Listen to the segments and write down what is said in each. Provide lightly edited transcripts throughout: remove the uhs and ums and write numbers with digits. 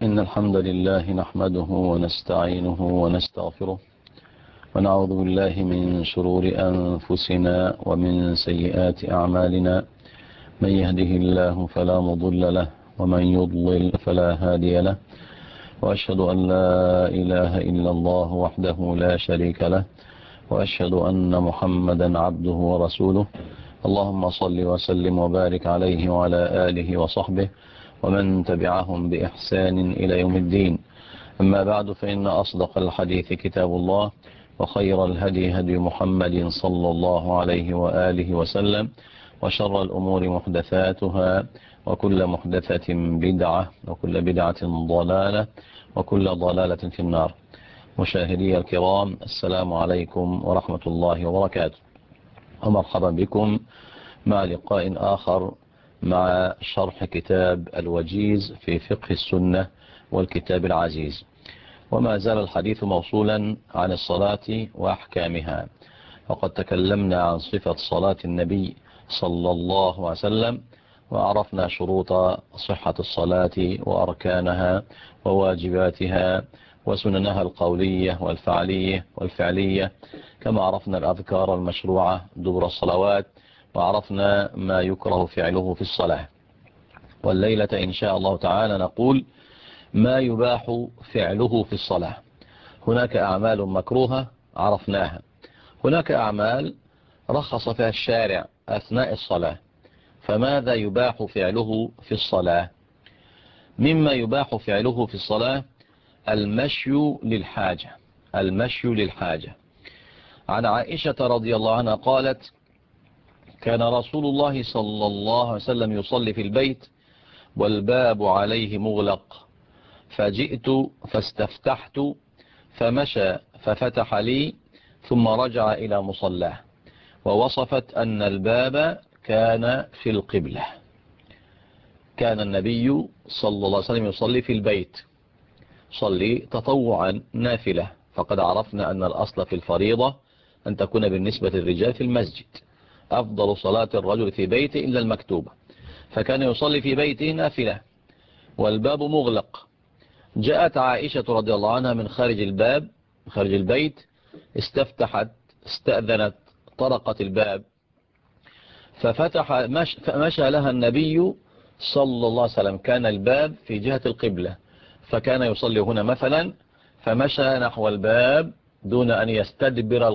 إن الحمد لله نحمده ونستعينه ونستغفره ونعوذ بالله من شرور أنفسنا ومن سيئات أعمالنا. من يهده الله فلا مضل له ومن يضلل فلا هادي له، وأشهد أن لا إله إلا الله وحده لا شريك له، وأشهد أن محمدا عبده ورسوله. اللهم صل وسلم وبارك عليه وعلى آله وصحبه ومن تبعهم بإحسان إلى يوم الدين. أما بعد، فإن أصدق الحديث كتاب الله، وخير الهدي هدي محمد صلى الله عليه وآله وسلم، وشر الأمور محدثاتها، وكل محدثة بدعة، وكل بدعة ضلالة، وكل ضلالة في النار. مشاهدي الكرام، السلام عليكم ورحمة الله وبركاته، ومرحبا بكم مع لقاء آخر مع شرح كتاب الوجيز في فقه السنة والكتاب العزيز. وما زال الحديث موصولا عن الصلاة وأحكامها، وقد تكلمنا عن صفة صلاة النبي صلى الله عليه وسلم، وعرفنا شروط صحة الصلاة وأركانها وواجباتها وسننها القولية والفعلية، كما عرفنا الأذكار المشروعة دبر الصلوات، وعرفنا ما يكره فعله في الصلاة. والليلة إن شاء الله تعالى نقول ما يباح فعله في الصلاة. هناك أعمال مكروهة عرفناها، هناك أعمال رخص فيها الشارع أثناء الصلاة، فماذا يباح فعله في الصلاة؟ مما يباح فعله في الصلاة المشي للحاجة. عن عائشة رضي الله عنها قالت: كان رسول الله صلى الله عليه وسلم يصلي في البيت والباب عليه مغلق، فجئت فاستفتحت فمشى ففتح لي ثم رجع إلى مصلاه، ووصفت أن الباب كان في القبلة. كان النبي صلى الله عليه وسلم يصلي في البيت، صلي تطوعا نافلة، فقد عرفنا أن الأصل في الفريضة أن تكون بالنسبة للرجال في المسجد، أفضل صلاة الرجل في بيته إلا المكتوبة، فكان يصلي في بيته نافلة والباب مغلق. جاءت عائشة رضي الله عنها من خارج البيت، استأذنت، طرقت الباب فمشى لها النبي صلى الله عليه وسلم. كان الباب في جهة القبلة، فكان يصلي هنا مثلا، فمشى نحو الباب دون أن يستدبر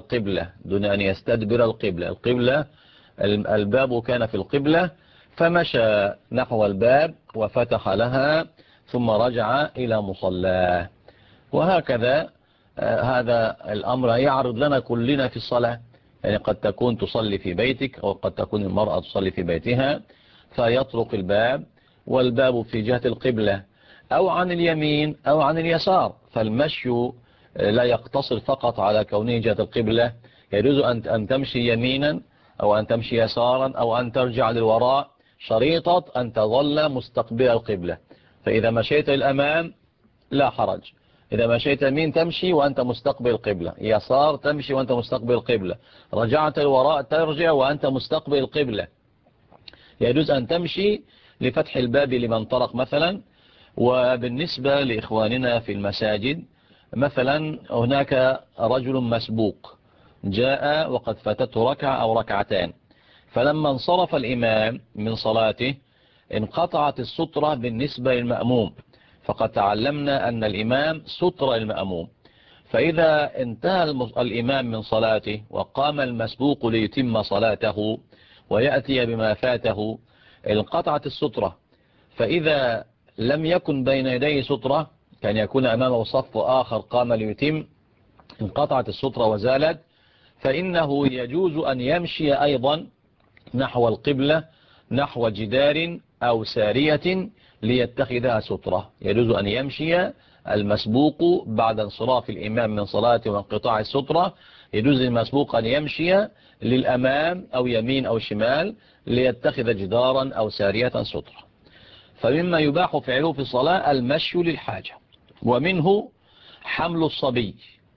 القبلة. الباب كان في القبلة، فمشى نحو الباب وفتح لها ثم رجع إلى مصلاه. وهكذا هذا الأمر يعرض لنا كلنا في الصلاة. يعني قد تكون تصلي في بيتك، أو قد تكون المرأة تصلي في بيتها، فيطرق الباب والباب في جهة القبلة أو عن اليمين أو عن اليسار. فالمشي لا يقتصر فقط على كونه جهة القبلة، يجوز أن تمشي يمينا أو أن تمشي يسارا أو أن ترجع للوراء، شريطة أن تظل مستقبل القبلة. فإذا مشيت الأمام لا حرج، إذا مشيت يمين تمشي وأنت مستقبل القبلة، يسار تمشي وأنت مستقبل القبلة، رجعت الوراء ترجع وأنت مستقبل القبلة. يجوز أن تمشي لفتح الباب لمن طرق مثلا. وبالنسبة لإخواننا في المساجد مثلا، هناك رجل مسبوق جاء وقد فاتته ركعة أو ركعتان، فلما انصرف الإمام من صلاته انقطعت السترة بالنسبة للمأموم، فقد تعلمنا أن الإمام ستر المأموم. فإذا انتهى الإمام من صلاته وقام المسبوق ليتم صلاته ويأتي بما فاته، انقطعت السترة. فإذا لم يكن بين يديه سترة، كان يكون أمامه صف آخر قام ليتم، انقطعت السترة وزالت، فإنه يجوز أن يمشي أيضا نحو القبلة، نحو جدار أو سارية ليتخذها سترة. يجوز أن يمشي المسبوق بعد انصراف الإمام من صلاته وانقطاع السترة، يجوز المسبوق أن يمشي للأمام أو يمين أو شمال ليتخذ جدارا أو سارية سترة. فمما يباح فعله في الصلاة المشي للحاجة. ومنه حمل الصبي،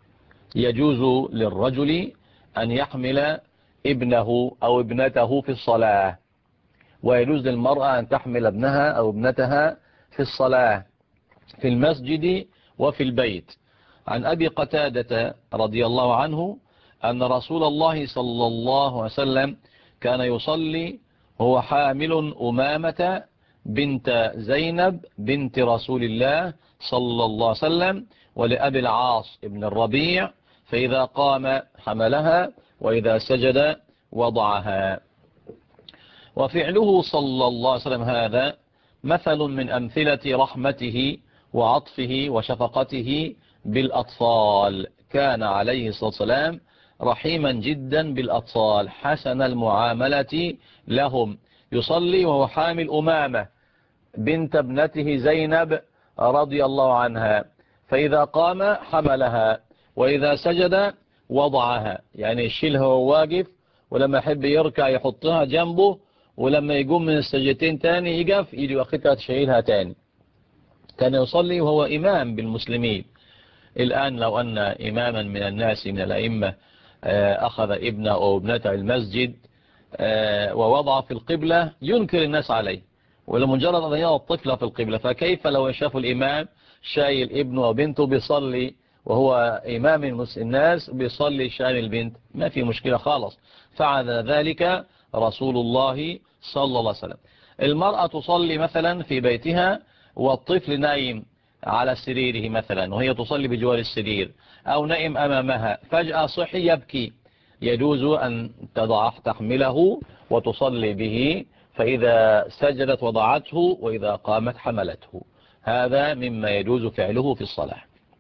يجوز للرجل أن يحمل ابنه أو ابنته في الصلاة، ويجوز للمرأة أن تحمل ابنها أو ابنتها في الصلاة. في المسجد وفي البيت. عن أبي قتادة رضي الله عنه أن رسول الله صلى الله عليه وسلم كان يصلي هو حامل أمامة بنت زينب بنت رسول الله صلى الله عليه وسلم ولأبي العاص ابن الربيع، فإذا قام حملها وإذا سجد وضعها. وفعله صلى الله عليه وسلم هذا مثل من أمثلة رحمته وعطفه وشفقته بالأطفال. كان عليه الصلاة والسلام رحيما جدا بالأطفال حسن المعاملة لهم. يصلي وهو حامل أمامة بنت ابنته زينب رضي الله عنها، فإذا قام حملها وإذا سجد وضعها، يعني يشيلها وهو واقف، ولما يحب يركع يحطها جنبه، ولما يقوم من السجدتين تاني يقف يجي وقتها تشيلها تاني. كان يصلي وهو إمام بالمسلمين. الآن لو أن إماما من الناس من الأئمة أخذ ابنه أو ابنته المسجد ووضع في القبلة ينكر الناس عليه، ولمجرد أن يضع الطفل في القبلة، فكيف لو شاف الإمام شايل ابنه وبنته بيصلي وهو إمام الناس بيصلي شايل البنت؟ ما في مشكلة خالص. فعل ذلك رسول الله صلى الله عليه وسلم. المرأة تصلي مثلا في بيتها والطفل نايم على سريره مثلا وهي تصلي بجوار السرير، أو نائم أمامها فجأة صحي يبكي، يجوز أن تحمله وتصلي به، فإذا سجدت وضعته وإذا قامت حملته. هذا مما يجوز فعله في الصلاة.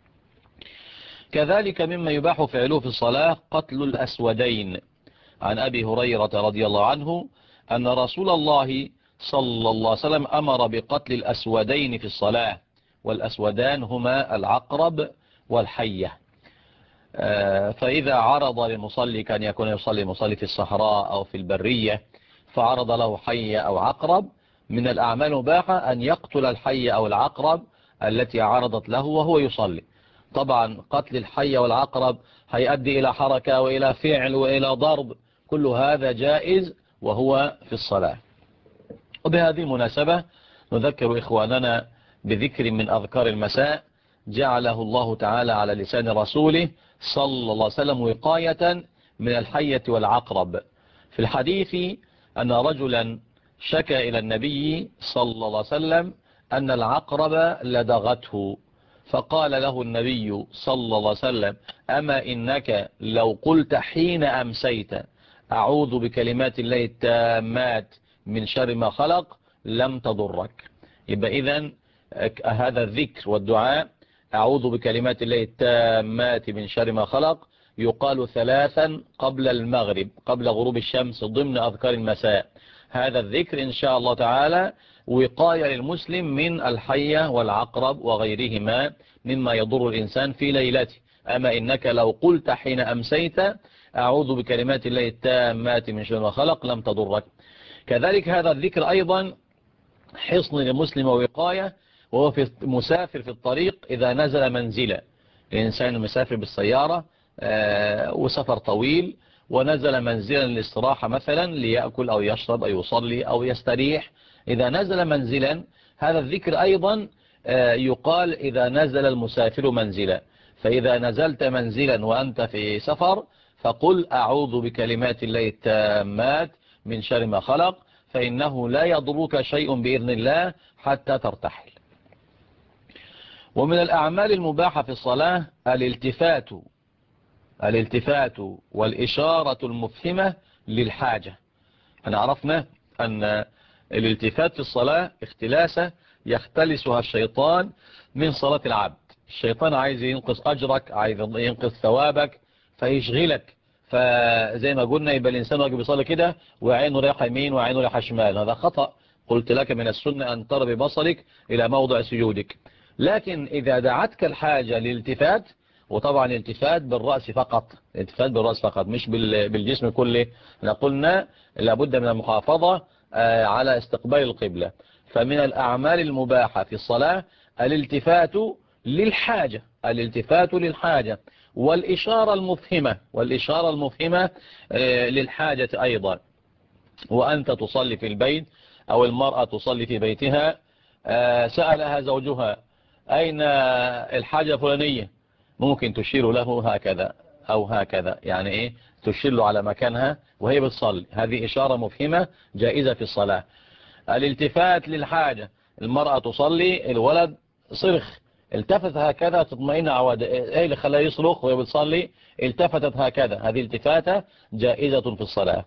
كذلك مما يباح فعله في الصلاة قتل الأسودين. عن أبي هريرة رضي الله عنه أن رسول الله صلى الله عليه وسلم أمر بقتل الأسودين في الصلاة، والأسودان هما العقرب والحية. فإذا عرض للمصلي، كان يكون يصلي مصلي في الصحراء أو في البرية، فعرض له حية أو عقرب، من الأعمال المباحة أن يقتل الحية أو العقرب التي عرضت له وهو يصلي. طبعا قتل الحية والعقرب هيؤدي إلى حركة وإلى فعل وإلى ضرب، كل هذا جائز وهو في الصلاة. وبهذه المناسبة نذكر إخواننا بذكر من أذكار المساء جعله الله تعالى على لسان رسوله صلى الله عليه وسلم وقاية من الحية والعقرب. في الحديث أن رجلا شكى إلى النبي صلى الله عليه وسلم أن العقرب لدغته، فقال له النبي صلى الله عليه وسلم: أما إنك لو قلت حين أمسيت أعوذ بكلمات الله التامات من شر ما خلق لم تضرك. يبقى إذن هذا الذكر والدعاء أعوذ بكلمات الله التامات من شر ما خلق يقال 3 قبل المغرب، قبل غروب الشمس، ضمن أذكار المساء. هذا الذكر إن شاء الله تعالى وقاية للمسلم من الحية والعقرب وغيرهما مما يضر الإنسان في ليلته. أما إنك لو قلت حين أمسيت أعوذ بكلمات الله التامات من شر ما خلق لم تضرك. كذلك هذا الذكر أيضا حصن للمسلم ووقاية وهو مسافر في الطريق، إذا نزل منزلا، الإنسان مسافر بالسيارة وسفر طويل ونزل منزلا للاستراحة مثلا ليأكل أو يشرب أو يصلي أو يستريح، إذا نزل منزلا هذا الذكر أيضا يقال إذا نزل المسافر منزلا. فإذا نزلت منزلا وأنت في سفر فقل أعوذ بكلمات الله التامات من شر ما خلق، فإنه لا يضرك شيء بإذن الله حتى ترتحل. ومن الأعمال المباحة في الصلاة الالتفات والإشارة المفهمة للحاجة. احنا عرفنا أن الالتفات في الصلاة اختلاسة يختلسها الشيطان من صلاة العبد. الشيطان عايز ينقص أجرك، عايز ينقص ثوابك، فيشغلك. فزي ما قلنا يبقى الإنسان واقف يصلي كده وعينه رايحة يمين وعينه رايحة شمال، هذا خطأ. قلت لك من السنة أن ترى ببصرك إلى موضع سجودك. لكن إذا دعتك الحاجة للالتفات، وطبعا الالتفات بالرأس فقط، الالتفات بالرأس فقط مش بالجسم كله، قلنا لابد من المحافظة على استقبال القبلة. فمن الأعمال المباحة في الصلاة الالتفات للحاجة والإشارة المفهمة للحاجة أيضا. وأنت تصلي في البيت أو المرأة تصلي في بيتها، سألها زوجها أين الحاجة الفلانية، ممكن تشير له هكذا أو هكذا، يعني إيه، تشير له على مكانها وهي بتصلي، هذه إشارة مفهمة جائزة في الصلاة. الالتفات للحاجة، المرأة تصلي، الولد صرخ، التفت هكذا تطمئن عوادة، ايه اللي خلاه يصرخ وهي بتصلي؟ التفتت هكذا، هذه التفاتة جائزة في الصلاة.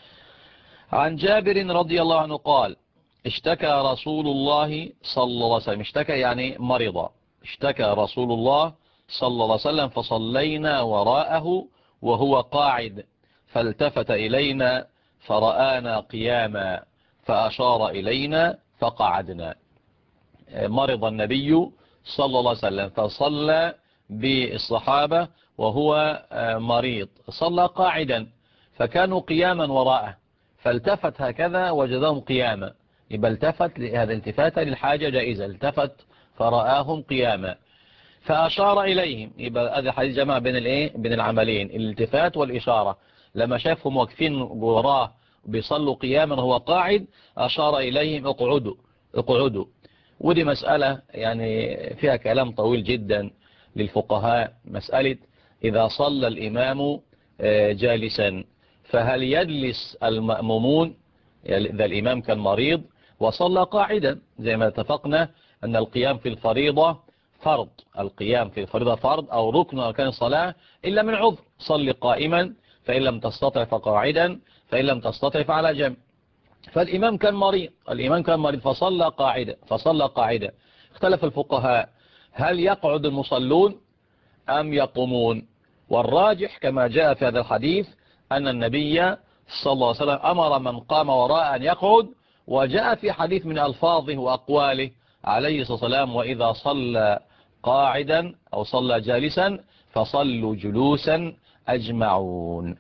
عن جابر رضي الله عنه قال: اشتكى رسول الله صلى الله عليه وسلم، اشتكى يعني مرض، اشتكى رسول الله صلى الله عليه وسلم فصلينا وراءه وهو قاعد، فالتفت إلينا فرآنا قياما فأشار إلينا فقعدنا. مرض النبي صلى الله عليه وسلم فصلى بالصحابة وهو مريض، صلى قاعدا فكانوا قياما وراءه، فالتفت هكذا وجدهم قياما، يبقى التفت، هذا التفات للحاجة جائزة، التفت فرآهم قياما فأشار إليهم، يبقى هذا حديث جمع بين الايه، بين العملين، الالتفات والإشارة. لما شافهم واقفين وراه بيصلوا قياما وهو قاعد أشار إليهم اقعدوا اقعدوا. ودي مسألة يعني فيها كلام طويل جدا للفقهاء، مسألة إذا صلى الإمام جالسا فهل يجلس المأمومون إذا الإمام كان مريض وصلى قاعدا؟ زي ما اتفقنا أن القيام في الفريضة فرض، القيام في الفريضة فرض أو ركن أركان الصلاة إلا من عذر، صل قائما فإن لم تستطع فقاعدا فإن لم تستطع فعلى جنب. فالإمام كان مريض، الإمام كان مريض فصلى قاعدة، اختلف الفقهاء هل يقعد المصلون أم يقومون؟ والراجح كما جاء في هذا الحديث أن النبي صلى الله عليه وسلم أمر من قام وراء أن يقعد، وجاء في حديث من ألفاظه وأقواله عليه الصلاة والسلام: وإذا صلى قاعدا أو صلى جالسا فصلوا جلوسا أجمعون.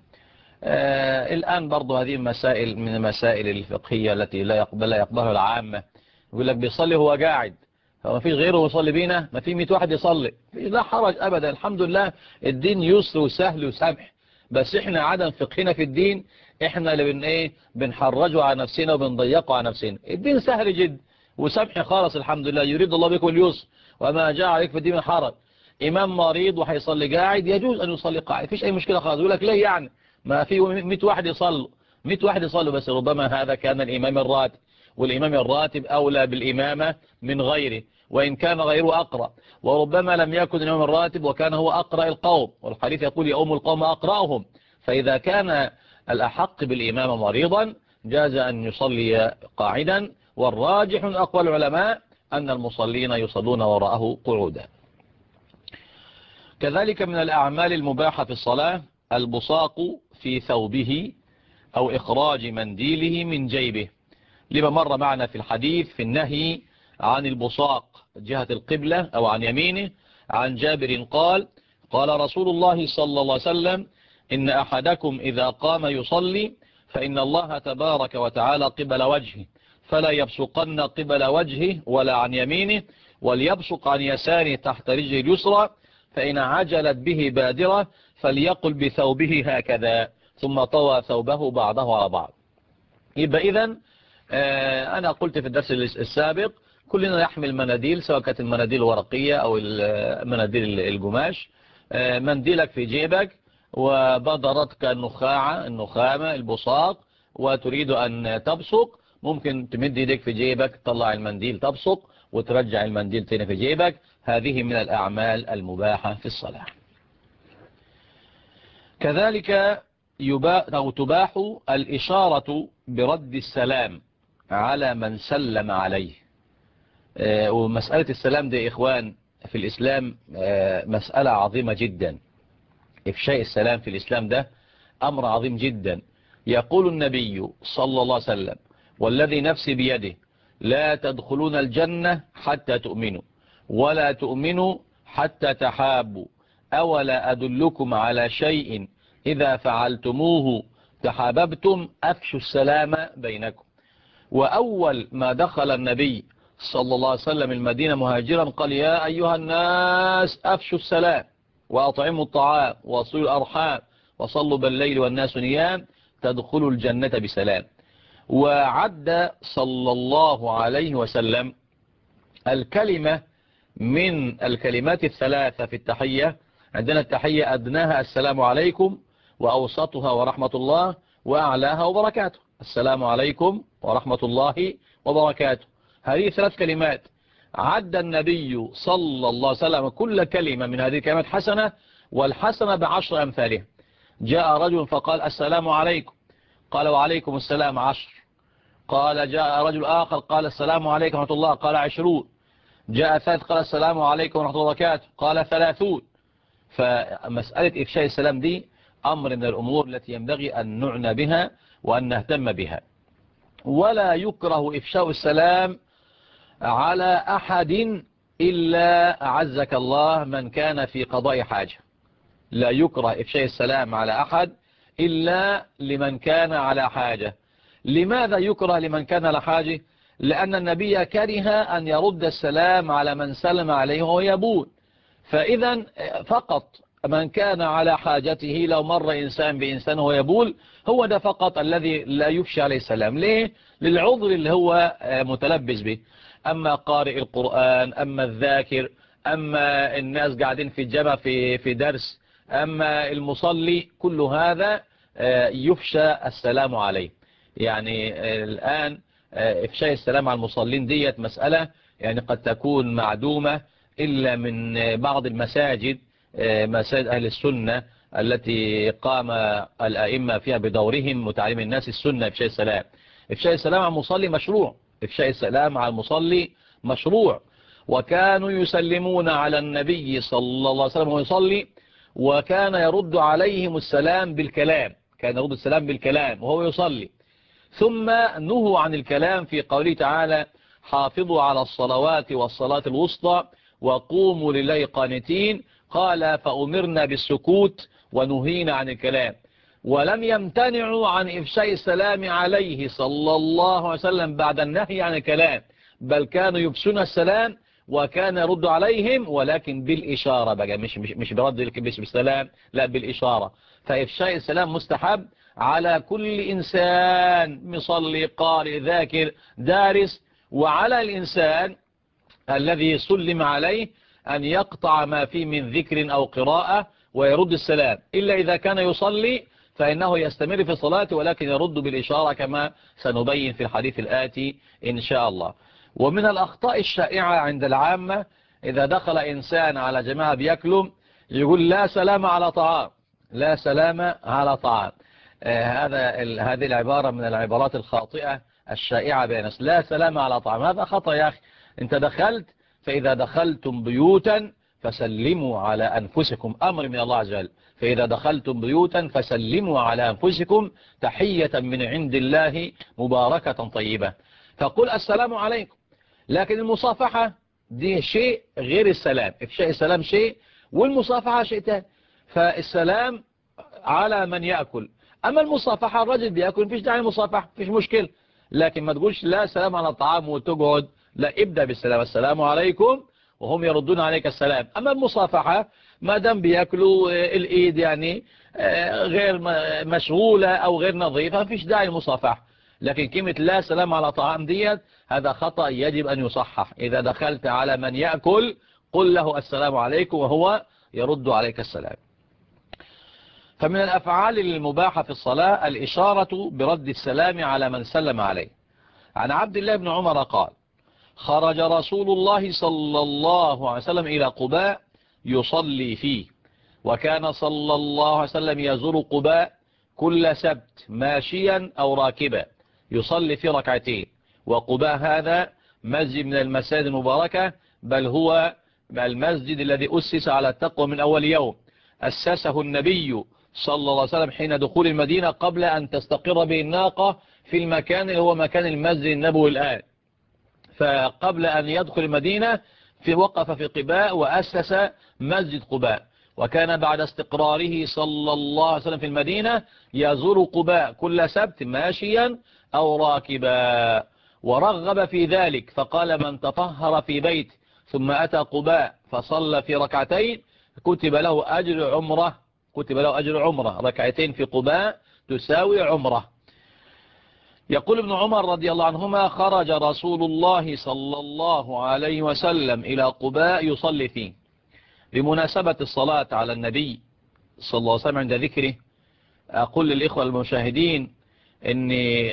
الآن برضو هذه مسائل من المسائل الفقهية التي لا يقبلها العامة، يقول لك بيصلي هو قاعد، فما فيش غيره يصلي بينا، ما في 100 واحد يصلي، لا حرج أبدا، الحمد لله الدين يسر وسهل وسمح، بس احنا عدم فقهنا في الدين، احنا اللي بنحرجه على نفسنا وبنضيقه على نفسنا. الدين سهل جدا وسمح خالص الحمد لله، يريد الله بكم اليسر وما جاء عليك في الدين من حرج. إمام مريض وهيصلي قاعد يجوز أن يصلي قاعد، فيش أي مشكلة خالص. يقول لك ليه يعني؟ ما في 100 واحد يصلوا، 100 واحد يصلوا، بس ربما هذا كان الإمام الراتب، والإمام الراتب أولى بالإمامة من غيره وإن كان غيره أقرأ، وربما لم يكن الإمام الراتب وكان هو أقرأ القوم، والحديث يقول يؤم القوم أقرأهم، فإذا كان الأحق بالإمام مريضا جاز أن يصلي قاعدا، والراجح من أقوال العلماء أن المصلين يصلون وراءه قعودا. كذلك من الأعمال المباحة في الصلاة البصاق في ثوبه أو إخراج منديله من جيبه، لما مر معنا في الحديث في النهي عن البصاق جهة القبلة أو عن يمينه. عن جابر قال: قال رسول الله صلى الله عليه وسلم: إن أحدكم إذا قام يصلي فإن الله تبارك وتعالى قبل وجهه، فلا يبصقن قبل وجهه ولا عن يمينه، وليبصق عن يساره تحت رجله اليسرى، فإن عجلت به بادرة فليقل بثوبه هكذا، ثم طوى ثوبه بعضه على بعض. يبقى إذن أنا قلت في الدرس السابق كلنا يحمل مناديل، سواء كانت المناديل الورقية أو المناديل القماش. منديلك في جيبك وبدرتك النخامة البصاق وتريد أن تبصق، ممكن تمد يدك في جيبك تطلع المنديل تبصق وترجع المنديل تاني في جيبك. هذه من الأعمال المباحة في الصلاة. كذلك تباح الإشارة برد السلام على من سلم عليه. ومسألة السلام دي إخوان في الإسلام مسألة عظيمة جدا. إفشاء السلام في الإسلام ده أمر عظيم جدا. يقول النبي صلى الله عليه وسلم: والذي نفسي بيده لا تدخلون الجنة حتى تؤمنوا ولا تؤمنوا حتى تحابوا، أولا أدلكم على شيء إذا فعلتموه تحاببتم، أفشوا السلام بينكم. وأول ما دخل النبي صلى الله عليه وسلم المدينة مهاجرا قال: يا أيها الناس أفشوا السلام وأطعموا الطعام وصلوا الأرحام وصلوا بالليل والناس نيام تدخلوا الجنة بسلام. وعد صلى الله عليه وسلم الكلمة من الكلمات الثلاثة في التحية. عندنا التحية أدناها السلام عليكم، وأوسطها ورحمة الله، وأعلاها وبركاته. السلام عليكم ورحمة الله وبركاته، هذه 3 كلمات. عد النبي صلى الله عليه وسلم كل كلمة من هذه الكلمات حسنة، والحسنة ب10 أمثالها. جاء رجل فقال السلام عليكم، قال وعليكم السلام 10. قال جاء رجل آخر قال السلام عليكم ورحمة الله، قال 20. جاء ثالث قال السلام عليكم ورحمة الله وبركاته، قال 30. فمسألة إفشاء السلام دي أمر من الأمور التي ينبغي أن نعنى بها وأن نهتم بها. ولا يكره إفشاء السلام على أحد إلا أعزك الله من كان في قضاء حاجة. لا يكره إفشاء السلام على أحد إلا لمن كان على حاجة. لماذا يكره لمن كان على حاجة؟ لأن النبي كره أن يرد السلام على من سلم عليه وهو يبول. فإذا فقط من كان على حاجته، لو مر إنسان بإنسان وهو يبول، هو ده فقط الذي لا يفشى عليه السلام. ليه؟ للعذر اللي هو متلبس به. أما قارئ القرآن، أما الذاكر، أما الناس قاعدين في الجامع في درس، أما المصلي، كل هذا يفشى السلام عليه. يعني الآن إفشاء السلام على المصلين ديت مسألة يعني قد تكون معدومة إلا من بعض المساجد، مساجد أهل السنة التي قام الأئمة فيها بدورهم وتعليم الناس السنة. إفشاء السلام، إفشاء السلام على المصلي مشروع. إفشاء السلام على المصلي مشروع. وكانوا يسلمون على النبي صلى الله عليه وسلم ويصلي، وكان يرد عليهم السلام بالكلام، كان يرد السلام بالكلام وهو يصلي. ثم نهوا عن الكلام في قوله تعالى حافظوا على الصلوات والصلاة الوسطى وقوموا لله قانتين. قال فأمرنا بالسكوت ونهينا عن الكلام. ولم يمتنعوا عن إفشاء السلام عليه صلى الله عليه وسلم بعد النهي عن الكلام، بل كانوا يفشون السلام وكان يرد عليهم، ولكن بالإشارة بقى، مش برد بالسلام، لا بالإشارة. فإفشاء السلام مستحب على كل إنسان مصلي، قارئ، ذاكر، دارس. وعلى الإنسان الذي سلم عليه أن يقطع ما فيه من ذكر أو قراءة ويرد السلام، إلا إذا كان يصلي فإنه يستمر في صلاته، ولكن يرد بالإشارة كما سنبين في الحديث الآتي إن شاء الله. ومن الأخطاء الشائعة عند العامة إذا دخل إنسان على جماعة بيأكلوا يقول لا سلام على طعام، لا سلام على طعام. هذه العبارة من العبارات الخاطئة الشائعة بين الناس. لا سلام على طعام، هذا خطأ يا أخي. أنت دخلت، فإذا دخلتم بيوتا فسلموا على أنفسكم، أمر من الله عز وجل. فإذا دخلتم بيوتا فسلموا على أنفسكم تحية من عند الله مباركة طيبة. فقل السلام عليكم. لكن المصافحة دي شيء غير السلام. إفشاء السلام شيء والمصافحة شيء تاني. فالسلام على من يأكل، أما المصافحة الرجل بيأكل مفيش داعي المصافحة، مفيش مشكلة. لكن ما تقولش لا سلام على الطعام وتقعد، لا، ابدأ بالسلام، السلام عليكم، وهم يردون عليك السلام. أما المصافحة ما دام بيأكلوا الإيد يعني غير مشغولة أو غير نظيفة، مفيش داعي المصافحة. لكن كلمة لا سلام على طعام ديت هذا خطأ يجب أن يصحح. إذا دخلت على من يأكل قل له السلام عليكم وهو يرد عليك السلام. فمن الأفعال المباحة في الصلاة الإشارة برد السلام على من سلم عليه. عن عبد الله بن عمر قال خرج رسول الله صلى الله عليه وسلم إلى قباء يصلي فيه، وكان صلى الله عليه وسلم يزور قباء كل سبت ماشيا أو راكبا يصلي في ركعتين. وقباء هذا مسجد من المساجد المباركة، بل هو المسجد الذي أسس على التقوى من أول يوم. أسسه النبي صلى الله عليه وسلم حين دخول المدينة قبل أن تستقر به الناقة في المكان اللي هو مكان المسجد النبوي الآن. فقبل أن يدخل المدينة وقف في قباء وأسس مسجد قباء. وكان بعد استقراره صلى الله عليه وسلم في المدينة يزور قباء كل سبت ماشيا أو راكبا، ورغب في ذلك فقال من تطهر في بيت ثم أتى قباء فصلى في ركعتين كتب له أجر عمره، كتب له أجر عمره. ركعتين في قباء تساوي عمره. يقول ابن عمر رضي الله عنهما: خرج رسول الله صلى الله عليه وسلم إلى قباء يصلي فيه. بمناسبة الصلاة على النبي صلى الله عليه وسلم عند ذكره، أقول للإخوة المشاهدين أن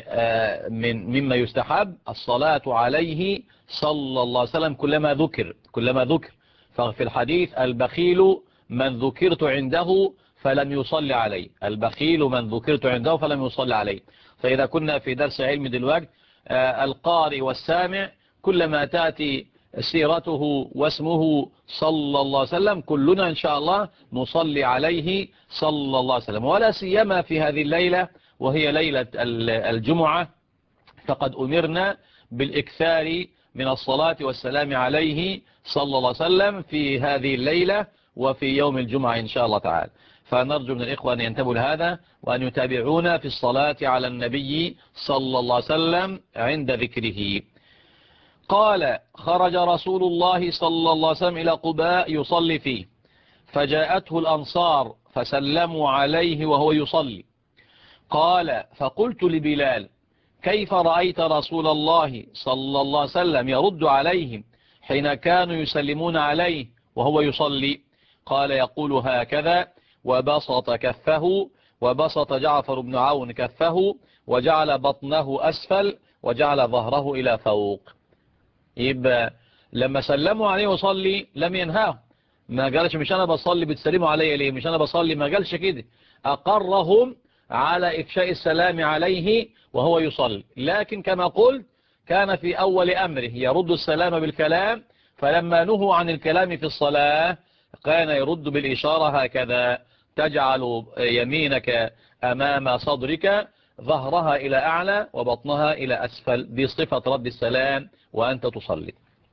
مما يستحب الصلاة عليه صلى الله عليه وسلم كلما ذكر. ففي الحديث: البخيل من ذكرت عنده فلم يصلي عليه، البخيل من ذكرت عنده فلم يصلي عليه. فإذا كنا في درس علم دلوقتي، القارئ والسامع كلما تأتي سيرته واسمه صلى الله عليه وسلم كلنا إن شاء الله نصلي عليه صلى الله عليه وسلم. ولا سيما في هذه الليلة وهي ليلة الجمعة، فقد أمرنا بالإكثار من الصلاة والسلام عليه صلى الله عليه وسلم في هذه الليلة وفي يوم الجمعة إن شاء الله تعالى. فنرجو من الإخوة أن ينتبهوا لهذا وأن يتابعونا في الصلاة على النبي صلى الله عليه وسلم عند ذكره. قال: خرج رسول الله صلى الله عليه وسلم إلى قباء يصلي فيه، فجاءته الأنصار فسلموا عليه وهو يصلي. قال: فقلت لبلال: كيف رأيت رسول الله صلى الله عليه وسلم يرد عليهم حين كانوا يسلمون عليه وهو يصلي؟ قال: يقول هكذا، وبسط كفه، وبسط جعفر بن عون كفه، وجعل بطنه أسفل، وجعل ظهره إلى فوق. يبقى لما سلموا عليه وصلي لم ينهاه، ما قالش مش أنا بصلي بتسلموا علي ليه، مش أنا بصلي، ما قالش كده، أقرهم على إفشاء السلام عليه وهو يصلي. لكن كما قلت كان في أول أمره يرد السلام بالكلام، فلما نهوا عن الكلام في الصلاة كان يرد بالإشارة هكذا: تجعل يمينك أمام صدرك، ظهرها إلى أعلى وبطنها إلى أسفل. دي صفة رد السلام وأنت تصلي.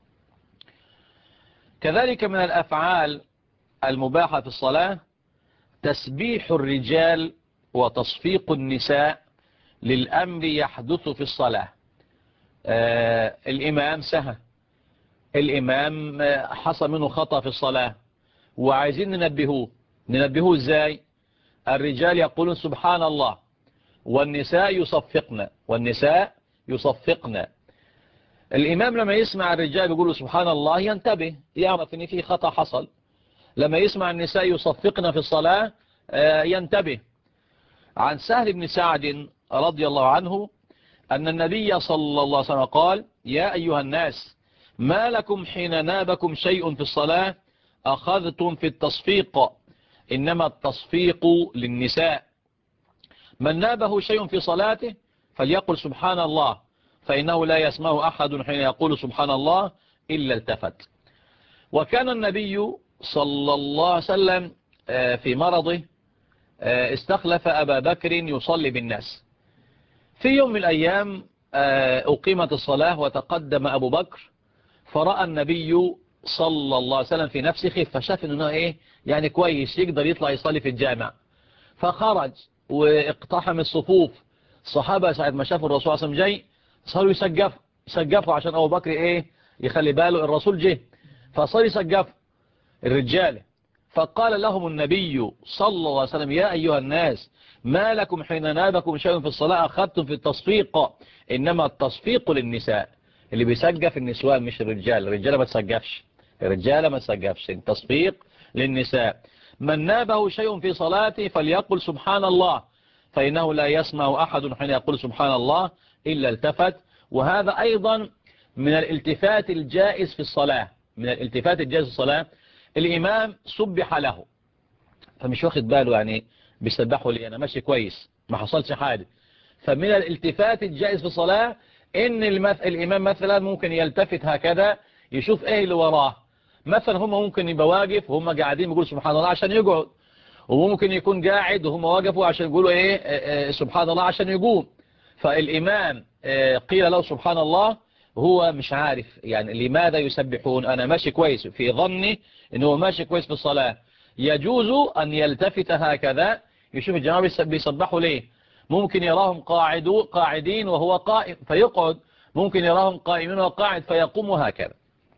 كذلك من الأفعال المباحة في الصلاة تسبيح الرجال وتصفيق النساء للأمر يحدث في الصلاة. الإمام سهى، الإمام حصل منه خطأ في الصلاة وعايزين ننبهوه إزاي؟ الرجال يقولون سبحان الله، والنساء يصفقن. الإمام لما يسمع الرجال يقولوا سبحان الله ينتبه، يعرف ان في خطأ حصل. لما يسمع النساء يصفقن في الصلاة ينتبه. عن سهل بن سعد رضي الله عنه أن النبي صلى الله عليه وسلم قال: يا أيها الناس، ما لكم حين نابكم شيء في الصلاة أخذتم في التصفيق، إنما التصفيق للنساء. من نابه شيء في صلاته فليقل سبحان الله، فإنه لا يسمع أحد حين يقول سبحان الله إلا التفت. وكان النبي صلى الله عليه وسلم في مرضه استخلف أبا بكر يصلي بالناس. في يوم من الأيام أقيمت الصلاة وتقدم أبو بكر، فرأى النبي صلى الله عليه وسلم في نفسه خفة، شاف إنه يعني كويس يقدر يطلع يصلي في الجامع، فخرج واقتحم الصفوف. الصحابة ساعة ما شافوا الرسول صلى الله عليه وسلم جاي صاروا يسقفوا عشان أبو بكر يخلي باله الرسول جه، فصار يسقفوا الرجال. فقال لهم النبي صلى الله عليه وسلم: يا أيها الناس، ما لكم حين نابكم شيء في الصلاة أخذتم في التصفيق، إنما التصفيق للنساء. اللي بيسقف النسوان مش الرجال ما تسقفش، التصفيق للنساء. من نابه شيء في صلاته فليقل سبحان الله، فإنه لا يسمع أحد حين يقول سبحان الله إلا التفت. وهذا أيضا من الالتفات الجائز في الصلاة، الإمام سبح له فمش واخد باله، يعني بيسبحه لي أنا ماشي كويس ما حصلش حاجة. فمن الالتفات الجائز في الصلاة إن الإمام مثلا ممكن يلتفت هكذا يشوف إيه اللي وراه. مثلا هم ممكن يبقى واقف وهم قاعدين بيقولوا سبحان الله عشان يقعد، وممكن يكون قاعد وهم واقفوا عشان يقولوا سبحان الله عشان يقوم. فالإمام قيل له سبحان الله، هو مش عارف يعني لماذا يسبحون، أنا ماشي كويس، في ظني أنه ماشي كويس في الصلاة. يجوز أن يلتفت هكذا يشوف الجماعة بيسبحوا ليه. ممكن يراهم قاعدين وهو قائم فيقعد، ممكن يراهم قائمين وقاعد فيقوم، هكذا.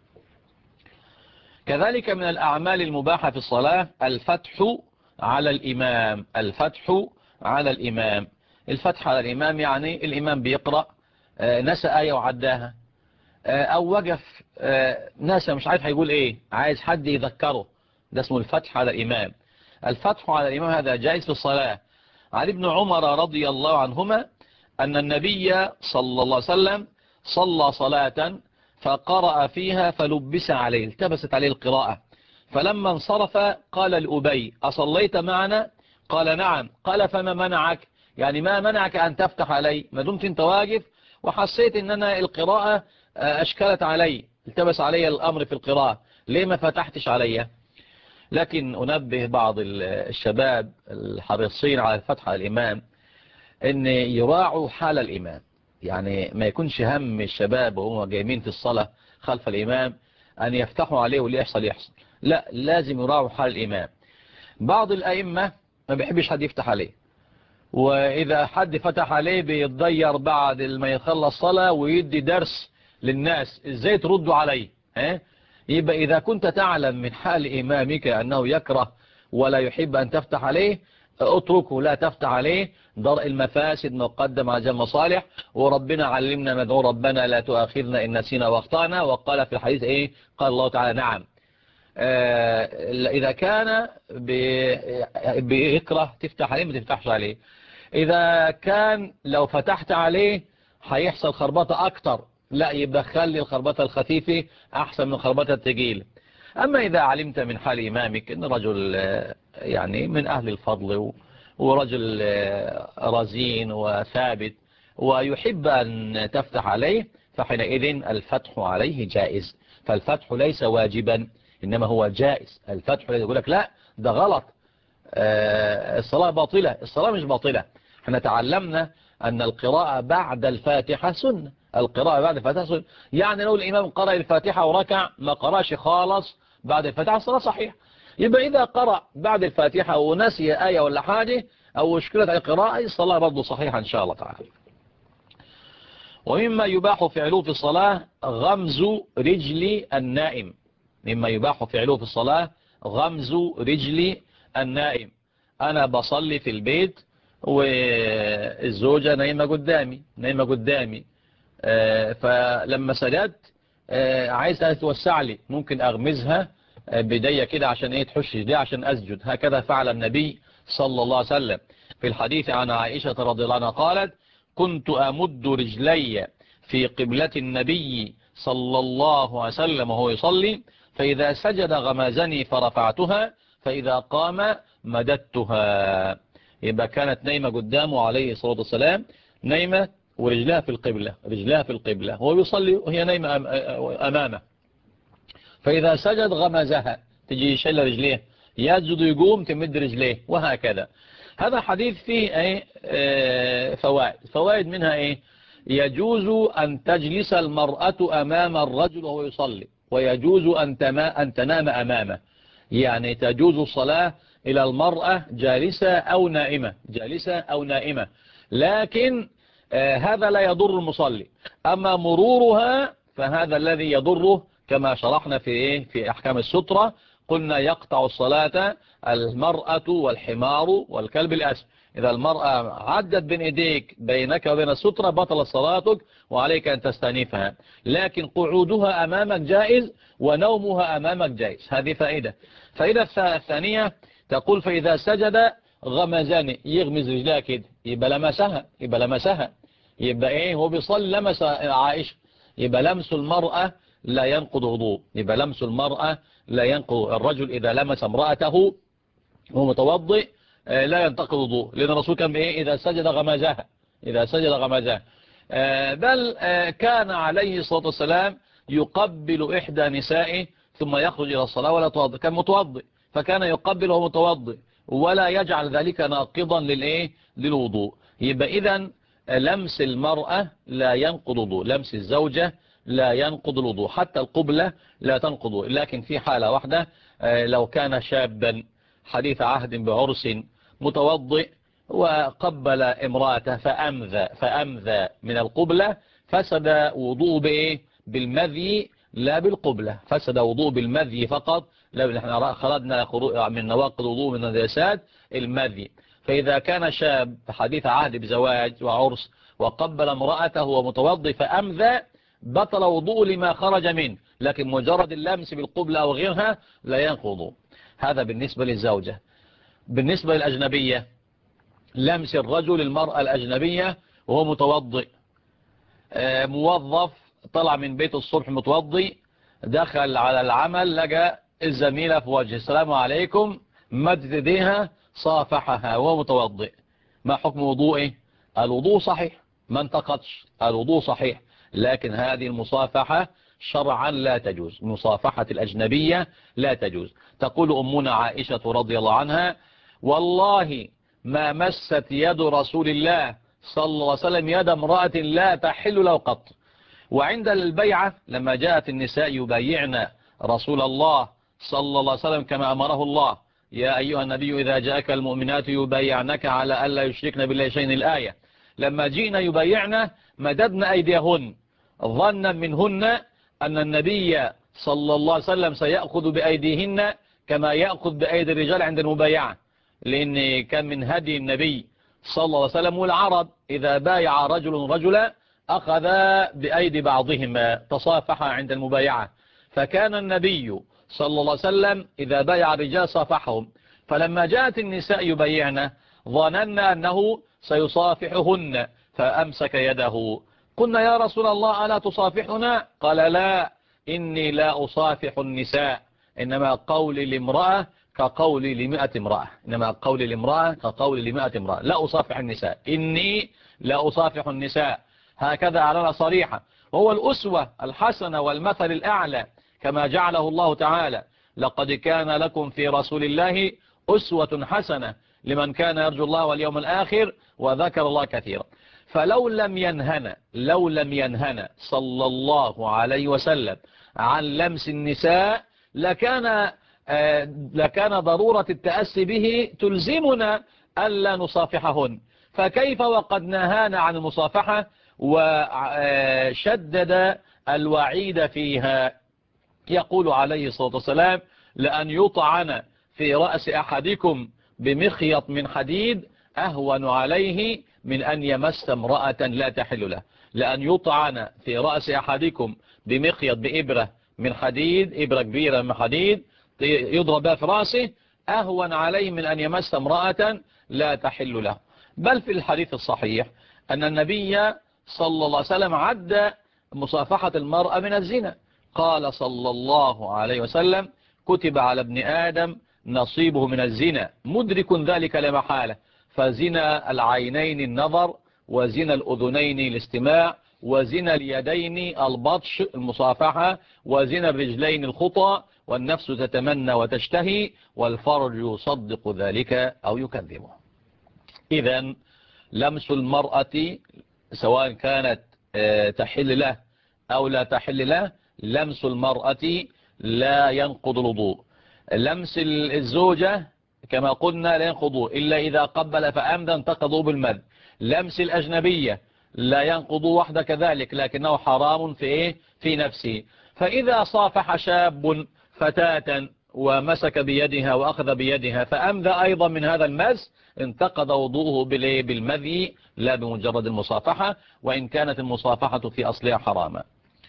كذلك من الأعمال المباحة في الصلاة الفتح على الإمام. الفتح على الإمام يعني الإمام بيقرأ نسى آية وعداها، أو وقف ناسا مش عارف هيقول إيه، عايز حد يذكره، ده اسمه الفتح على الإمام. الفتح على الإمام هذا جائز في الصلاة. عن ابن عمر رضي الله عنهما أن النبي صلى الله عليه وسلم صلى صلاة فقرأ فيها فلبس عليه، التبست عليه القراءة، فلما انصرف قال لأبي أصليت معنا؟ قال نعم. قال فما منعك؟ يعني ما منعك أن تفتح علي ما دمت انت واقف وحسيت ان انا القراءة اشكلت علي، التبس علي الامر في القراءة، ليه ما فتحتش علي؟ لكن انبه بعض الشباب الحريصين على الفتح على الامام ان يراعوا حال الامام، يعني ما يكونش هم الشباب وهم جايين في الصلاة خلف الامام ان يفتحوا عليه واللي يحصل، لا، لازم يراعوا حال الامام. بعض الائمة ما بيحبش حد يفتح عليه، وإذا حد فتح عليه بيتضير بعد ما يخلص صلاة ويدي درس للناس إزاي تردوا عليه. يبقى إذا كنت تعلم من حال إمامك أنه يكره ولا يحب أن تفتح عليه، اتركه، لا تفتح عليه، درء المفاسد مقدم على جمع صالح. وربنا علمنا ندعو ربنا لا تؤاخذنا إن نسينا واخطأنا، وقال في الحديث إيه؟ قال الله تعالى نعم. إذا كان بيكره تفتح عليه ما تفتحش عليه. إذا كان لو فتحت عليه هيحصل خربطة أكتر، لا، يبقى خلي الخربطة الخفيفة أحسن من الخربطة الثقيلة. أما إذا علمت من حال إمامك إن رجل يعني من أهل الفضل ورجل رزين وثابت ويحب أن تفتح عليه، فحينئذ الفتح عليه جائز. فالفتح ليس واجبا إنما هو جائز. الفتح ليس يقول لك لا ده غلط، الصلاة باطلة. الصلاة مش باطلة، احنا تعلمنا أن القراءة بعد الفاتحة سنة. القراءة بعد الفاتحة سنة، يعني لو الإمام قرأ الفاتحة وركع ما قرأش خالص بعد الفاتحة الصلاة صحيح. يبقى إذا قرأ بعد الفاتحة ونسي آية ولا حاجة أو اشكلت على القراءة الصلاة برضه صحيحة إن شاء الله تعالى. ومما يباح فعله في الصلاة غمز رجل النائم. مما يباح فعله في الصلاة غمز رجل النائم. أنا بصلي في البيت والزوجة نايمة قدامي فلما سجدت عايزة توسع لي، ممكن أغمزها بداية كده عشان ايه تحش دي عشان أسجد. هكذا فعل النبي صلى الله عليه وسلم في الحديث عن عائشة رضي الله عنها قالت كنت أمد رجلي في قبلة النبي صلى الله عليه وسلم وهو يصلي، فإذا سجد غمزني فرفعتها، فإذا قام مددتها. يبقى كانت نايمة قدامه عليه الصلاة والسلام، نايمة ورجلها في القبلة، رجلها في القبلة، هو يصلي وهي نايمة أمامه، فإذا سجد غمزها، تجي يشيل رجليه، يسجد يقوم تمد رجليه، وهكذا. هذا حديث فيه فوائد منها ايه؟ يجوز أن تجلس المرأة أمام الرجل وهو يصلي، ويجوز أن تنام أمامه. يعني تجوز الصلاة إلى المرأة جالسة أو نائمة، لكن هذا لا يضر المصلي. أما مرورها فهذا الذي يضره، كما شرحنا في أحكام السترة، قلنا يقطع الصلاة المرأة والحمار والكلب الأسود. إذا المرأة عدت بين إيديك بينك وبين السترة بطل صلاتك وعليك أن تستنيفها، لكن قعودها أمامك جائز ونومها أمامك جائز. هذه فائدة الثانية تقول فإذا سجد غمزاني، يغمز رجلها كده، يبقى لمسها يبقى ايه؟ هو بيصلي لمس عائشة، يبقى لمس المرأة لا ينقض وضوء. الرجل إذا لمس امرأته وهو متوضئ لا ينتقض وضوء، لأن الرسول كان بإيه؟ إذا سجد غمزها. بل كان عليه الصلاة والسلام يقبل إحدى نسائه ثم يخرج إلى الصلاة ولا يتوضأ، كان متوضئ، فكان يقبل وهو متوضئ ولا يجعل ذلك ناقضا للوضوء. يبقى إذن لمس المرأة لا ينقض وضوء، لمس الزوجة لا ينقض الوضوء، حتى القبلة لا تنقض، لكن في حالة واحدة، لو كان شابا حديث عهد بعرس متوضئ وقبل امرأته فأمذى من القبلة، فسد وضوء بالمذي لا بالقبلة، فسد وضوء بالمذي فقط. لو احنا خرجنا من نواقض وضوء من النجاسات المذي، فإذا كان شاب حديث عهد بزواج وعرس وقبل امرأته ومتوضي فأمذى بطل وضوء لما خرج منه، لكن مجرد اللمس بالقبلة أو غيرها لا ينقض. هذا بالنسبة للزوجة. بالنسبة للأجنبية، لمس الرجل المرأة الأجنبية وهو متوضئ، موظف طلع من بيته الصبح متوضي، دخل على العمل لقى الزميلة في وجه السلام عليكم، مدت يديها صافحها وهو متوضئ، ما حكم وضوئه؟ الوضوء صحيح، ما انتقضش، الوضوء صحيح، لكن هذه المصافحة شرعا لا تجوز، مصافحة الأجنبية لا تجوز. تقول أمنا عائشة رضي الله عنها: والله ما مست يد رسول الله صلى الله عليه وسلم يد امرأة لا تحل له قط. وعند البيعة لما جاءت النساء يبايعن رسول الله صلى الله عليه وسلم كما أمره الله: يا أيها النبي إذا جاءك المؤمنات يبايعنك على ألا يشركن بالله شيئا، الآية. لما جئنا يبايعن مددنا أيديهن ظنا منهن أن النبي صلى الله عليه وسلم سيأخذ بأيديهن كما يأخذ بأيدي الرجال عند المبايعة، لأن كان من هدي النبي صلى الله عليه وسلم والعرب إذا بايع رجل رجلا أخذ بأيدي بعضهما، تصافح عند المبايعة. فكان النبي صلى الله عليه وسلم إذا بايع الرجال صافحهم، فلما جاءت النساء يبايعن ظننا أنه سيصافحهن فأمسك يده. قلنا: يا رسول الله ألا تصافحنا؟ قال: لا، إني لا أصافح النساء، إنما قولي لامرأة كقولي لمئة امرأة، إنما قولي لامرأة كقولي لمئة امرأة، لا أصافح النساء، إني لا أصافح النساء. هكذا أعلن صريحة، وهو الأسوة الحسنة والمثل الأعلى كما جعله الله تعالى: لقد كان لكم في رسول الله أسوة حسنة لمن كان يرجو الله واليوم الآخر وذكر الله كثيرا. فلو لم ينهنا صلى الله عليه وسلم عن لمس النساء لكان ضرورة التأسي به تلزمنا ألا نصافحهن، فكيف وقد نهانا عن المصافحة وشدد الوعيد فيها؟ يقول عليه الصلاة والسلام: لأن يطعن في رأس أحدكم بمخيط من حديد أهون عليه من أن يمس امرأة لا تحل له. لأن يطعن في رأس أحدكم بمخيط بإبرة من حديد، إبرة كبيرة من حديد يضرب بها في رأسه، أهون عليه من أن يمس امرأة لا تحل له. بل في الحديث الصحيح أن النبي صلى الله عليه وسلم عد مصافحة المرأة من الزنا، قال صلى الله عليه وسلم: كتب على ابن آدم نصيبه من الزنا مدرك ذلك لا محالة، فزنا العينين النظر، وزنا الأذنين الاستماع، وزنا اليدين البطش المصافحة، وزنا الرجلين الخطى، والنفس تتمنى وتشتهي، والفرج يصدق ذلك أو يكذبه. إذن لمس المرأة سواء كانت تحل له أو لا تحل له، لمس المرأة لا ينقض الوضوء. لمس الزوجة كما قلنا لا ينقض إلا إذا قبل فأمدا انتقضوا بالمد. لمس الأجنبية لا ينقض وحده كذلك، لكنه حرام في نفسه. فإذا صافح شاب فتاة ومسك بيدها وأخذ بيدها فأمذى أيضا من هذا المس، انتقض وضوءه بالمذي لا بمجرد المصافحة، وإن كانت المصافحة في أصلها حراما.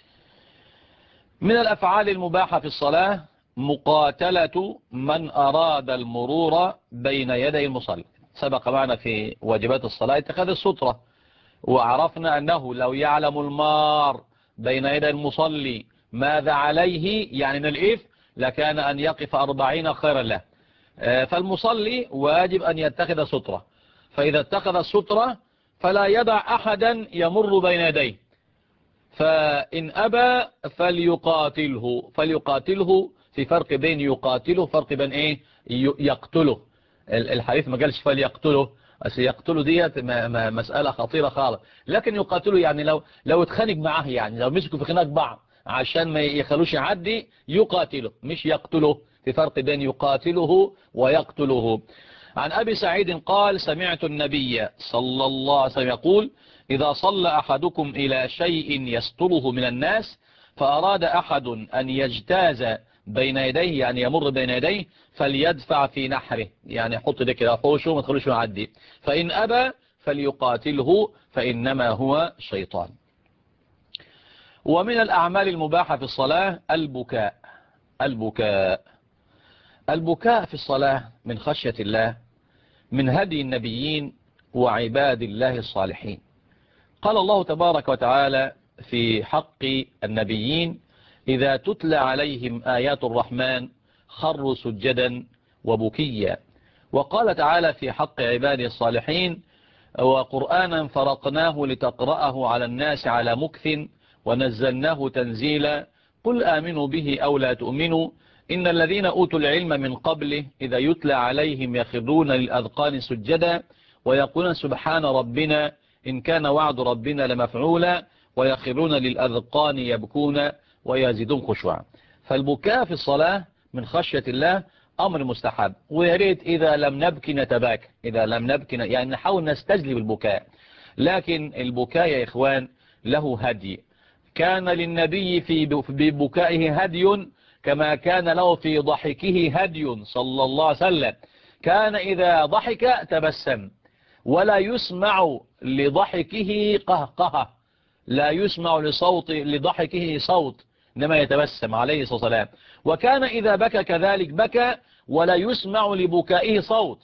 من الأفعال المباحة في الصلاة مقاتلة من أراد المرور بين يدي المصلي. سبق معنا في واجبات الصلاة اتخاذ السترة، وعرفنا أنه لو يعلم المار بين يدي المصلي ماذا عليه يعني من الإثم لكان أن يقف 40 خيرا له. فالمصلي واجب أن يتخذ سترة، فإذا اتخذ السترة فلا يدع أحدا يمر بين يديه، فإن أبى فليقاتله. في فرق بين يقاتله فرق بين يقتله. الحديث ما قالش فليقتله، يقتله ديت مسألة خطيرة خالص، لكن يقاتله يعني لو اتخانق معاه، يعني لو مسكوا في خناق بعض عشان ما يخلوش يعدي يقاتله مش يقتله. في فرق بين يقاتله ويقتله. عن أبي سعيد قال: سمعت النبي صلى الله عليه وسلم يقول: إذا صلى أحدكم إلى شيء يستره من الناس فأراد أحد أن يجتاز بين يديه يعني يمر بين يديه فليدفع في نحره، يعني يحط ده كده حوشه وما تخلوش يعدي، فإن أبى فليقاتله فإنما هو شيطان. ومن الأعمال المباحة في الصلاة البكاء. البكاء البكاء في الصلاة من خشية الله، من هدي النبيين وعباد الله الصالحين. قال الله تبارك وتعالى في حق النبيين: إذا تتلى عليهم آيات الرحمن خروا سجدا وبكيا. وقال تعالى في حق عباده الصالحين: وقرآنا فرقناه لتقرأه على الناس على مكث ونزلناه تنزيلا قل آمنوا به أو لا تؤمنوا إن الذين أوتوا العلم من قبله إذا يتلى عليهم يخرون للأذقان سجدا ويقولون سبحان ربنا إن كان وعد ربنا لمفعولا ويخرون للأذقان يبكون ويزيدون خشوعا. فالبكاء في الصلاة من خشية الله أمر مستحب، وياريت إذا لم نبكي نتباكى، إذا لم نبكي يعني نحاول نستجلب البكاء. لكن البكاء يا إخوان له هدي، كان للنبي في ببكائه هدي كما كان له في ضحكه هدي صلى الله عليه وسلم. كان إذا ضحك تبسم ولا يسمع لضحكه قهقه، لا يسمع لضحكه صوت، إنما يتبسم عليه الصلاة والسلام. وكان إذا بكى كذلك بكى ولا يسمع لبكائه صوت.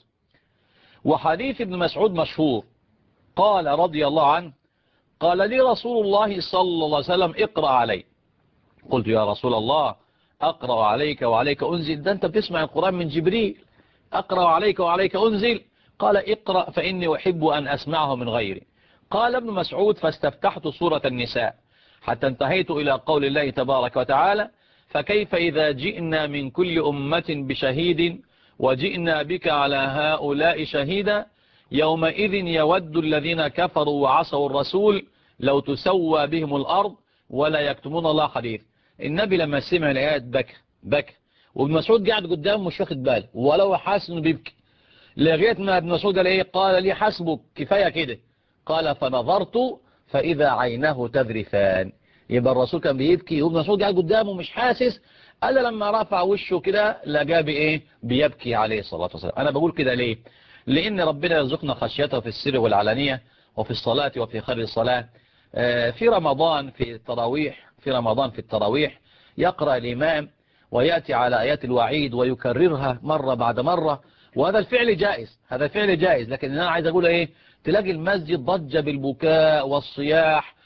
وحديث ابن مسعود مشهور قال رضي الله عنه: قال لي رسول الله صلى الله عليه وسلم اقرأ علي. قلت يا رسول الله أقرأ عليك وعليك أنزل؟ ده أنت بتسمع القرآن من جبريل، أقرأ عليك وعليك أنزل؟ قال اقرأ فإني أحب أن أسمعه من غيري. قال ابن مسعود فاستفتحت سورة النساء حتى انتهيت إلى قول الله تبارك وتعالى: فكيف إذا جئنا من كل أمة بشهيد وجئنا بك على هؤلاء شهيدا يومئذ يود الذين كفروا وعصوا الرسول لو تسوى بهم الأرض ولا يكتمون الله حديث. النبي لما سمع الآيات بكى وابن مسعود قاعد قدامه مش واخد باله ولو حاسس انه بيبكي، لغايه ما ابن مسعود قال ايه؟ قال لي حسبك كفايه كده. قال فنظرت فإذا عيناه تذرفان. يبقى الرسول كان بيبكي وابن مسعود قاعد قدامه مش حاسس، قال لما رفع وشه كده لقى بايه؟ بيبكي عليه الصلاة والسلام. أنا بقول كده ليه؟ لأن ربنا يرزقنا خشيته في السر والعلانية وفي الصلاة وفي خير الصلاة. في رمضان في التراويح يقرأ الإمام ويأتي على آيات الوعيد ويكررها مرة بعد مرة، وهذا الفعل جائز، هذا فعل جائز. لكن أنا عايز أقول إيه؟ تلاقي المسجد ضج بالبكاء والصياح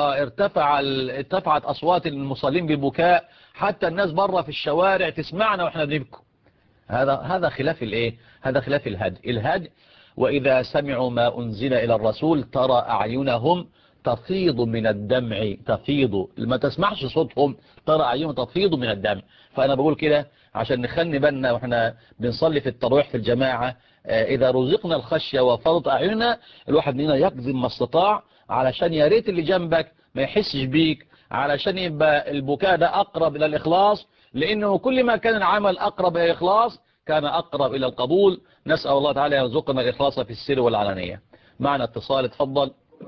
ارتفعت أصوات المصلين بالبكاء، حتى الناس بره في الشوارع تسمعنا وإحنا بنبكي. هذا خلاف الايه؟ هذا خلاف الهدي. وإذا سمعوا ما أنزل إلى الرسول ترى أعينهم تفيض من الدمع، تفيض، ما تسمعش صوتهم، ترى أعينهم تفيض من الدمع. فأنا بقول كده عشان نخلي بالنا وإحنا بنصلي في التراويح في الجماعة. إذا رزقنا الخشية وفضت أعيننا الواحد مننا يقدم ما استطاع، علشان يا ريت اللي جنبك ما يحسش بيك، علشان يبقى البكاء ده أقرب إلى الإخلاص، لأنه كل ما كان العمل أقرب إلى الإخلاص كان أقرب إلى القبول. نسأل الله تعالى يرزقنا الإخلاص في السر والعلانية. معنا اتصال، اتفضل.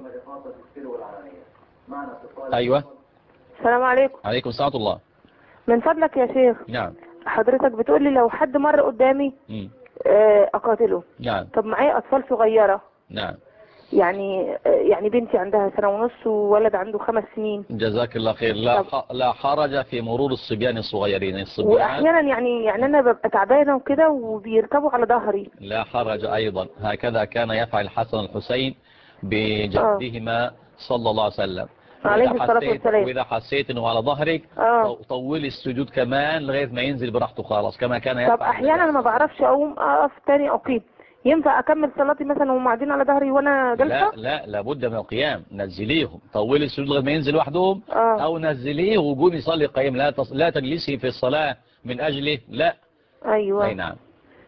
أيوة. السلام عليكم. عليكم السلام ورحمة الله. من فضلك يا شيخ. نعم. حضرتك بتقولي لو حد مر قدامي أقاتله. نعم. طب معايا أطفال صغيرة. نعم. يعني بنتي عندها 1.5 سنة وولد عنده 5 سنين. جزاك الله خير. لا حرج في مرور الصبيان الصغيرين. وأحيانا يعني أنا ببقى تعبانة وكده وبيركبوا على ظهري. لا حرج أيضا، هكذا كان يفعل الحسن والحسين بجدهما صلى الله عليه وسلم. عليه الصلاة والسلام. وإذا حسيت أنه على ظهرك طولي السجود كمان لغاية ما ينزل براحته خالص كما كان يفعل. طب أحيانا ما بعرفش أقوم أقف تاني أقيم، ينفع أكمل صلاتي مثلا وهم قاعدين على ظهري وأنا جالسة؟ لا لابد من القيام. نزليهم، طولي السجود لغاية ما ينزل وحدهم أو نزليه وقومي صلي قيام. لا تجلسي في الصلاة من أجله، لا. أيوة. أي نعم.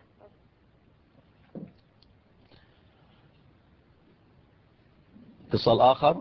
اتصال آخر.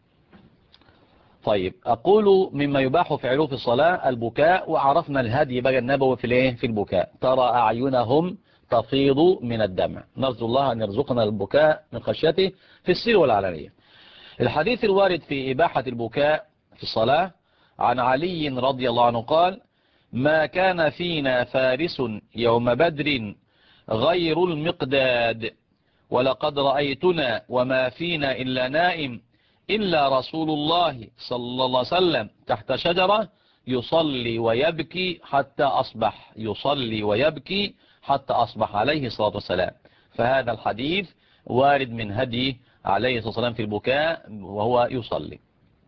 طيب، أقول مما يباح فعله في الصلاة البكاء، وعرفنا الهدي بقى النبوي في البكاء. ترى أعينهم تفيض من الدمع. نرجو الله أن يرزقنا البكاء من خشيته في السر والعلانية. الحديث الوارد في إباحة البكاء في الصلاة عن علي رضي الله عنه قال: ما كان فينا فارس يوم بدر غير المقداد، ولقد رأيتنا وما فينا إلا نائم إلا رسول الله صلى الله عليه وسلم تحت شجرة يصلي ويبكي حتى أصبح، يصلي ويبكي حتى أصبح عليه الصلاة والسلام. فهذا الحديث وارد من هدي عليه الصلاة والسلام في البكاء وهو يصلي.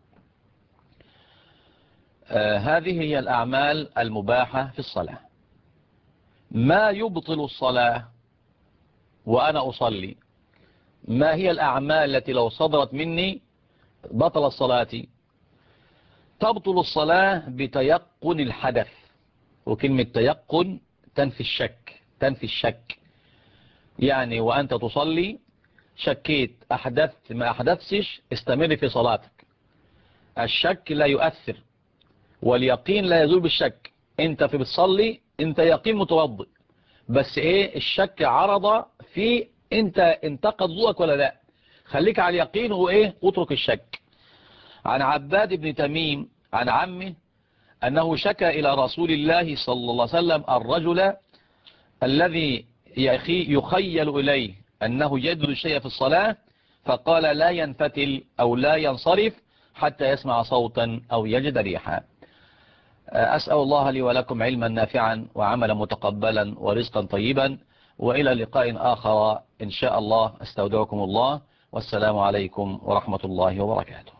هذه هي الأعمال المباحة في الصلاة. ما يبطل الصلاة وأنا أصلي؟ ما هي الأعمال التي لو صدرت مني بطل صلاتي؟ تبطل الصلاة بتيقن الحدث، وكلمة تيقن تنفي الشك، تنفي الشك. يعني وأنت تصلي شكيت أحدثت ما أحدثتش، استمر في صلاتك. الشك لا يؤثر، واليقين لا يزول بالشك. انت في بتصلي انت يقين متوضئ، بس ايه الشك عرض في انت انتقد وضوءك ولا لا. خليك على اليقين وايه اترك الشك. عن عباد بن تميم عن عمه أنه شكى إلى رسول الله صلى الله عليه وسلم الرجل الذي يخيل إليه أنه يجد الشيء في الصلاة، فقال لا ينفتل أو لا ينصرف حتى يسمع صوتا أو يجد ريحا. أسأل الله لي ولكم علما نافعا وعملا متقبلا ورزقا طيبا، وإلى لقاء آخر إن شاء الله. استودعكم الله، والسلام عليكم ورحمة الله وبركاته.